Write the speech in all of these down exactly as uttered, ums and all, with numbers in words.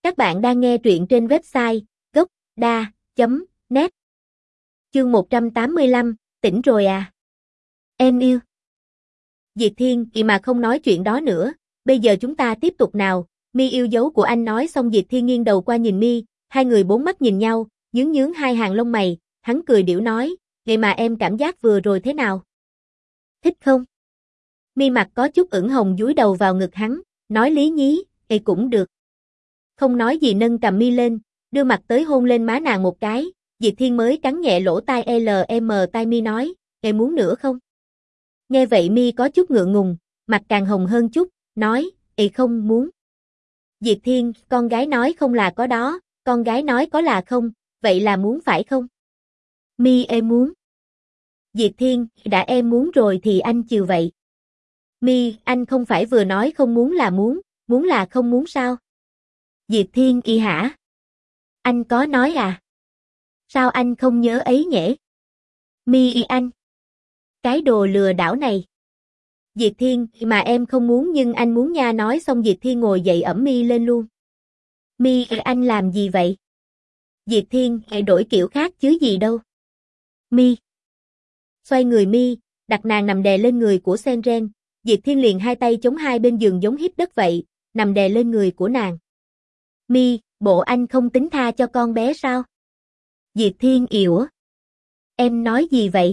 Các bạn đang nghe truyện trên website gốc đa chấm net. Chương một trăm tám mươi lăm, tỉnh rồi à? Em yêu. Diệt Thiên, kỳ mà không nói chuyện đó nữa, bây giờ chúng ta tiếp tục nào. Mi yêu dấu của anh nói xong Diệt Thiên nghiêng đầu qua nhìn Mi, hai người bốn mắt nhìn nhau, nhướng nhướng hai hàng lông mày, hắn cười điểu nói, "Vậy mà em cảm giác vừa rồi thế nào? Thích không?" Mi mặt có chút ửng hồng dúi đầu vào ngực hắn, nói lý nhí, "Ê cũng được." Không nói gì nâng cầm Mi lên, đưa mặt tới hôn lên má nàng một cái, Diệt Thiên mới cắn nhẹ lỗ tai lờ em tai Mi nói, "Em muốn nữa không?" Nghe vậy Mi có chút ngượng ngùng, mặt càng hồng hơn chút, nói, "Ê không muốn." Diệt Thiên, con gái nói không là có đó, con gái nói có là không, vậy là muốn phải không? Mi em muốn. Diệt Thiên, đã em muốn rồi thì anh chiều vậy. Mi, anh không phải vừa nói không muốn là muốn, muốn là không muốn sao? Diệt Thiên y hả? Anh có nói à? Sao anh không nhớ ấy nhỉ? Mi y anh. Cái đồ lừa đảo này. Diệt Thiên, mà em không muốn nhưng anh muốn nha, nói xong Diệt Thiên ngồi dậy ẵm Mi lên luôn. Mi, anh làm gì vậy? Diệt Thiên, đổi kiểu khác chứ gì đâu. Mi. Xoay người Mi, đặt nàng nằm đè lên người của Senren, Diệt Thiên liền hai tay chống hai bên giường giống hít đất vậy, nằm đè lên người của nàng. Mi, bộ anh không tính tha cho con bé sao? Diệt Thiên yểu. Em nói gì vậy?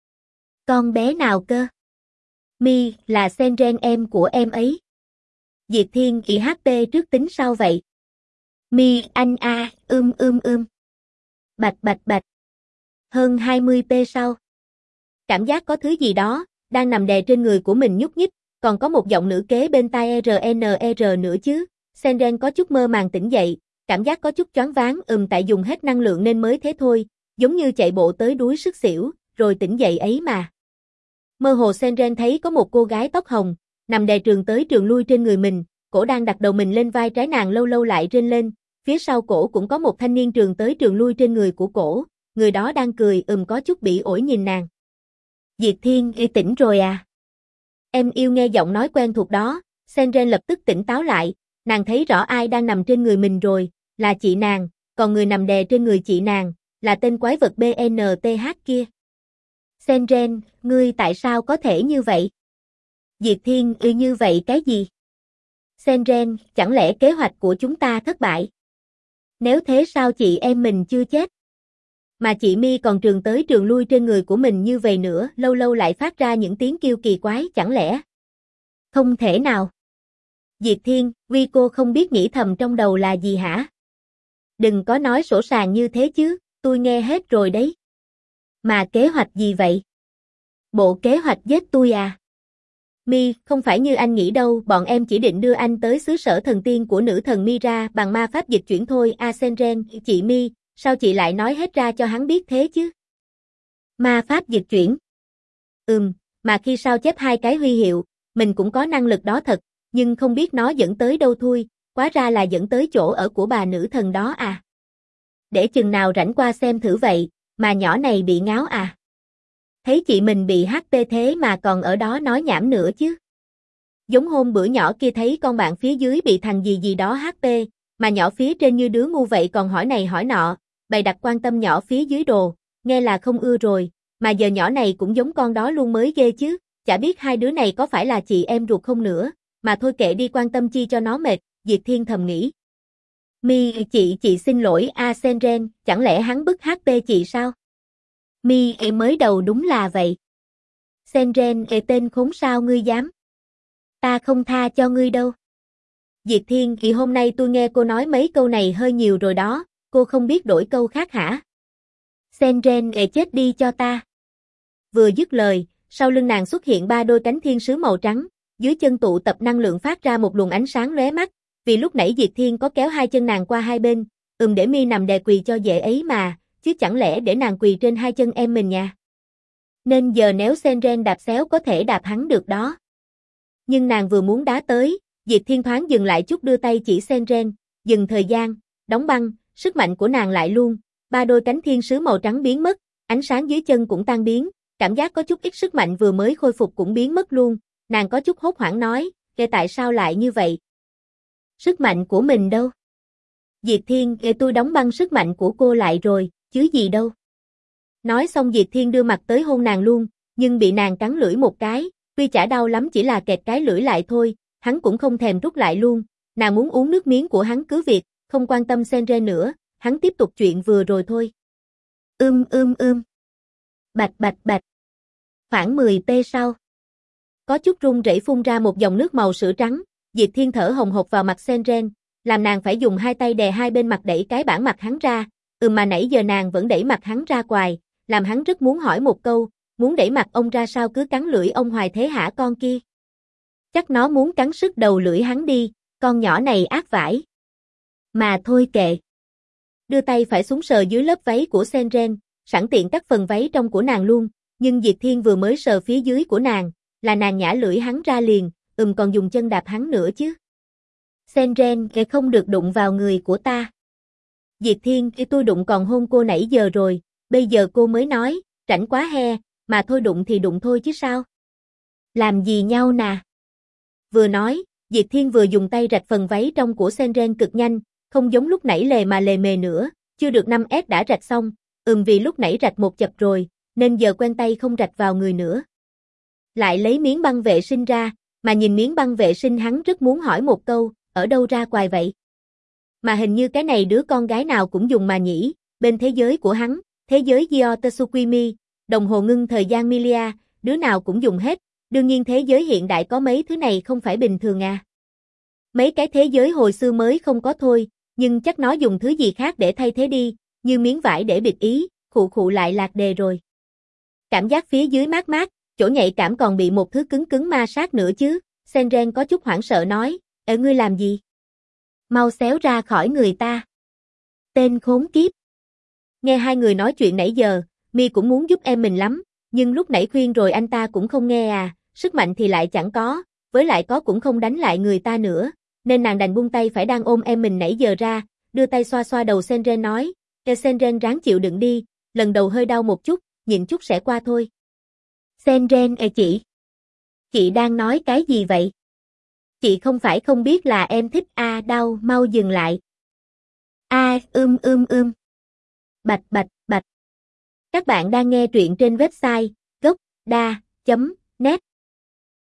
Con bé nào cơ? Mi, là Senren em của em ấy. Diệt Thiên y hát pê trước tính sao vậy? Mi, anh a, à, ưm ưm ưm. Bạch bạch bạch. Hơn hai mươi pê sao? Cảm giác có thứ gì đó đang nằm đè trên người của mình nhúc nhích, còn có một giọng nữ kế bên tai rờ en rờ nữa chứ. Senren có chút mơ màng tỉnh dậy, cảm giác có chút choáng váng, ừm tại dùng hết năng lượng nên mới thế thôi, giống như chạy bộ tới đuối sức xỉu, rồi tỉnh dậy ấy mà. Mơ hồ Senren thấy có một cô gái tóc hồng, nằm đè trường tới trường lui trên người mình, cổ đang đặt đầu mình lên vai trái nàng lâu lâu lại rên lên, phía sau cổ cũng có một thanh niên trường tới trường lui trên người của cổ, người đó đang cười ừm có chút bỉ ổi nhìn nàng. Diệt Thiên, y tỉnh rồi à? Em yêu nghe giọng nói quen thuộc đó, Senren lập tức tỉnh táo lại, nàng thấy rõ ai đang nằm trên người mình rồi, là chị nàng, còn người nằm đè trên người chị nàng, là tên quái vật bê en tê hát kia. Senren, ngươi tại sao có thể như vậy? Diệt Thiên, y như vậy cái gì? Senren, chẳng lẽ kế hoạch của chúng ta thất bại? Nếu thế sao chị em mình chưa chết? Mà chị Mi còn trường tới trường lui trên người của mình như vậy nữa, lâu lâu lại phát ra những tiếng kêu kỳ quái, chẳng lẽ? Không thể nào. Diệt Thiên, Vi cô không biết nghĩ thầm trong đầu là gì hả? Đừng có nói sổ sàng như thế chứ, tôi nghe hết rồi đấy. Mà kế hoạch gì vậy? Bộ kế hoạch giết tôi à? Mi, không phải như anh nghĩ đâu, bọn em chỉ định đưa anh tới xứ sở thần tiên của nữ thần Mira bằng ma pháp dịch chuyển thôi. A Senren, chị Mi, sao chị lại nói hết ra cho hắn biết thế chứ? Ma pháp dịch chuyển? Ừm, mà khi sao chép hai cái huy hiệu, mình cũng có năng lực đó thật, nhưng không biết nó dẫn tới đâu thôi, quá ra là dẫn tới chỗ ở của bà nữ thần đó à. Để chừng nào rảnh qua xem thử vậy, mà nhỏ này bị ngáo à. Thấy chị mình bị hát pê thế mà còn ở đó nói nhảm nữa chứ. Giống hôm bữa nhỏ kia thấy con bạn phía dưới bị thằng gì gì đó hát pê, mà nhỏ phía trên như đứa ngu vậy còn hỏi này hỏi nọ, bày đặt quan tâm nhỏ phía dưới đồ, nghe là không ưa rồi, mà giờ nhỏ này cũng giống con đó luôn mới ghê chứ, chả biết hai đứa này có phải là chị em ruột không nữa, mà thôi kệ đi quan tâm chi cho nó mệt, Diệt Thiên thầm nghĩ. Mi, chị, chị xin lỗi A Senren, chẳng lẽ hắn bức hát pê chị sao? Mi, mới đầu đúng là vậy. Senren, tên khốn sao ngươi dám? Ta không tha cho ngươi đâu. Diệt Thiên, thì hôm nay tôi nghe cô nói mấy câu này hơi nhiều rồi đó, cô không biết đổi câu khác hả? Senren, chết đi cho ta. Vừa dứt lời, sau lưng nàng xuất hiện ba đôi cánh thiên sứ màu trắng, dưới chân tụ tập năng lượng phát ra một luồng ánh sáng lóe mắt, vì lúc nãy Diệt Thiên có kéo hai chân nàng qua hai bên, ừm để Mi nằm đè quỳ cho dễ ấy mà, chứ chẳng lẽ để nàng quỳ trên hai chân em mình nha. Nên giờ nếu Senren đạp xéo có thể đạp hắn được đó. Nhưng nàng vừa muốn đá tới, Diệt Thiên thoáng dừng lại chút đưa tay chỉ Senren, dừng thời gian, đóng băng, sức mạnh của nàng lại luôn, ba đôi cánh thiên sứ màu trắng biến mất, ánh sáng dưới chân cũng tan biến, cảm giác có chút ít sức mạnh vừa mới khôi phục cũng biến mất luôn, nàng có chút hốt hoảng nói, kể tại sao lại như vậy? Sức mạnh của mình đâu? Diệt Thiên, để tôi đóng băng sức mạnh của cô lại rồi, chứ gì đâu. Nói xong Diệt Thiên đưa mặt tới hôn nàng luôn, nhưng bị nàng cắn lưỡi một cái, tuy chả đau lắm chỉ là kẹt cái lưỡi lại thôi, hắn cũng không thèm rút lại luôn, nàng muốn uống nước miếng của hắn cứ việc, không quan tâm Senren nữa, hắn tiếp tục chuyện vừa rồi thôi. Ưm ưm ưm. Bạch bạch bạch. Khoảng mười giây sau. Có chút run rẩy phun ra một dòng nước màu sữa trắng, Diệt Thiên thở hồng hộc vào mặt Senren, làm nàng phải dùng hai tay đè hai bên mặt đẩy cái bản mặt hắn ra, ừ mà nãy giờ nàng vẫn đẩy mặt hắn ra quài, làm hắn rất muốn hỏi một câu, muốn đẩy mặt ông ra sao cứ cắn lưỡi ông hoài thế hả con kia? Chắc nó muốn cắn sức đầu lưỡi hắn đi, con nhỏ này ác vãi. Mà thôi kệ. Đưa tay phải xuống sờ dưới lớp váy của Senren, sẵn tiện cắt phần váy trong của nàng luôn, nhưng Diệt Thiên vừa mới sờ phía dưới của nàng, là nàng nhả lưỡi hắn ra liền, ừm còn dùng chân đạp hắn nữa chứ. Senren, kệ không được đụng vào người của ta. Diệt Thiên, cái tôi đụng còn hôn cô nãy giờ rồi, bây giờ cô mới nói, rảnh quá he, mà thôi đụng thì đụng thôi chứ sao. Làm gì nhau nà. Vừa nói, Diệt Thiên vừa dùng tay rạch phần váy trong của Senren cực nhanh, không giống lúc nãy lề mà lề mề nữa, chưa được năm ét đã rạch xong, ừm vì lúc nãy rạch một chập rồi, nên giờ quen tay không rạch vào người nữa. Lại lấy miếng băng vệ sinh ra, mà nhìn miếng băng vệ sinh hắn rất muốn hỏi một câu, ở đâu ra quài vậy? Mà hình như cái này đứa con gái nào cũng dùng mà nhỉ, bên thế giới của hắn, thế giới Gyo Tsukimi, đồng hồ ngưng thời gian Milia, đứa nào cũng dùng hết, đương nhiên thế giới hiện đại có mấy thứ này không phải bình thường à. Mấy cái thế giới hồi xưa mới không có thôi, nhưng chắc nó dùng thứ gì khác để thay thế đi, như miếng vải để bịt ý, khụ khụ lại lạc đề rồi. Cảm giác phía dưới mát mát, chỗ nhạy cảm còn bị một thứ cứng cứng ma sát nữa chứ, Senren có chút hoảng sợ nói, "Ê ngươi làm gì? Mau xéo ra khỏi người ta." Tên khốn kiếp. Nghe hai người nói chuyện nãy giờ, Mi cũng muốn giúp em mình lắm, nhưng lúc nãy khuyên rồi anh ta cũng không nghe à, sức mạnh thì lại chẳng có, với lại có cũng không đánh lại người ta nữa, nên nàng đành buông tay phải đang ôm em mình nãy giờ ra, đưa tay xoa xoa đầu Senren nói, "Ê Senren ráng chịu đựng đi, lần đầu hơi đau một chút, nhịn chút sẽ qua thôi." Senren ê chị. Chị đang nói cái gì vậy? Chị không phải không biết là em thích a à, đau, mau dừng lại. A, ưm ưm ưm. Bạch bạch bạch. Các bạn đang nghe truyện trên website gốc đa chấm net